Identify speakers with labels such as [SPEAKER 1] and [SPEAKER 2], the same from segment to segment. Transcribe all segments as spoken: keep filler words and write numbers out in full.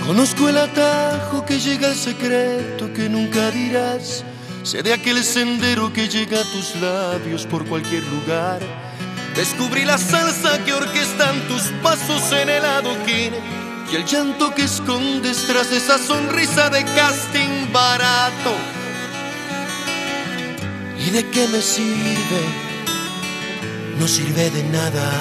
[SPEAKER 1] Conozco el atajo que llega al secreto que nunca dirás. Sé de aquel sendero que llega a tus labios por cualquier lugar. Descubrí la salsa que orquestan tus pasos en el adoquín y el llanto que escondes tras esa sonrisa de casting barato. ¿Y de qué me sirve? No sirve de nada.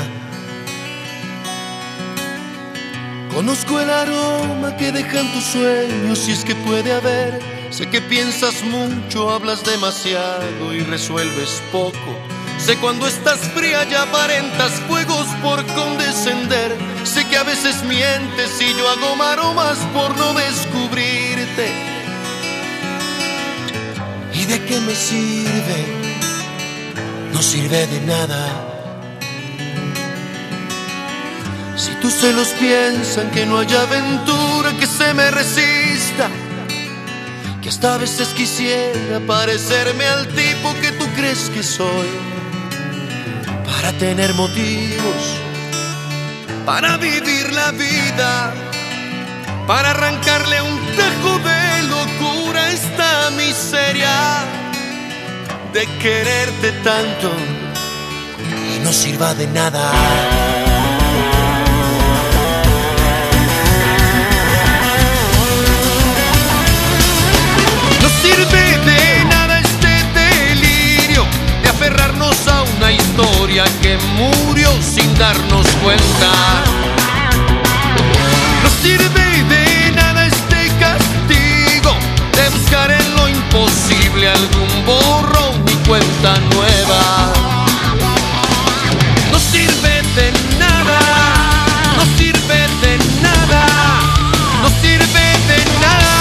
[SPEAKER 1] Conozco el aroma que dejan tus sueños, si es que puede haber. Sé que piensas mucho, hablas demasiado y resuelves poco. Sé cuando estás fría y aparentas fuegos por condescender. Sé que a veces mientes y yo hago maromas por no descubrirte. ¿Y de qué me sirve? No sirve de nada. Si tus celos piensan que no hay aventura que se me resista, que hasta a veces quisiera parecerme al tipo que tú crees que soy, para tener motivos, para vivir la vida, para arrancarle un tajo de locura a esta miseria de quererte tanto y no sirva de nada. No sirve de nada este delirio de aferrarnos a una historia que murió sin darnos cuenta. No sirve de nada este castigo de buscar en lo imposible algún borrón y cuenta nueva. No sirve de nada, no sirve de nada, no sirve de nada.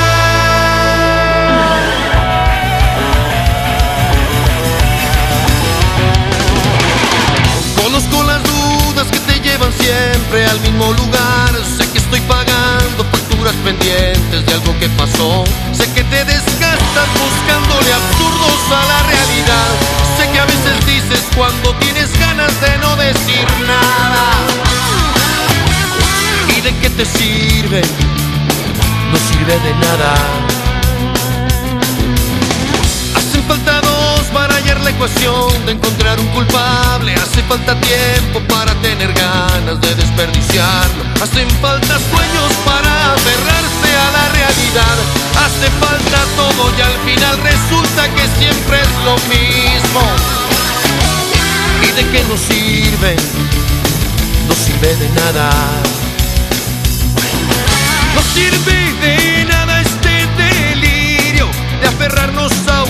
[SPEAKER 1] Conozco las dudas que te llevan siempre al mismo lugar. Sé que estoy pagando facturas pendientes de algo que pasó. Sé que te desgastas buscándole absurdos a la realidad. Sé que a veces dices cuando tienes ganas de no decir nada. ¿Y de qué te sirve? No sirve de nada. Hacen falta dos para hallar la ecuación de encontrar un culpable. Hace falta tiempo para tener ganas de desperdiciarlo. Hacen falta sueños para aferrarse a la realidad. Hace falta todo y al final resulta que siempre es lo mismo. ¿Y de qué nos sirve? No sirve de nada. No sirve de nada este delirio de aferrarnos a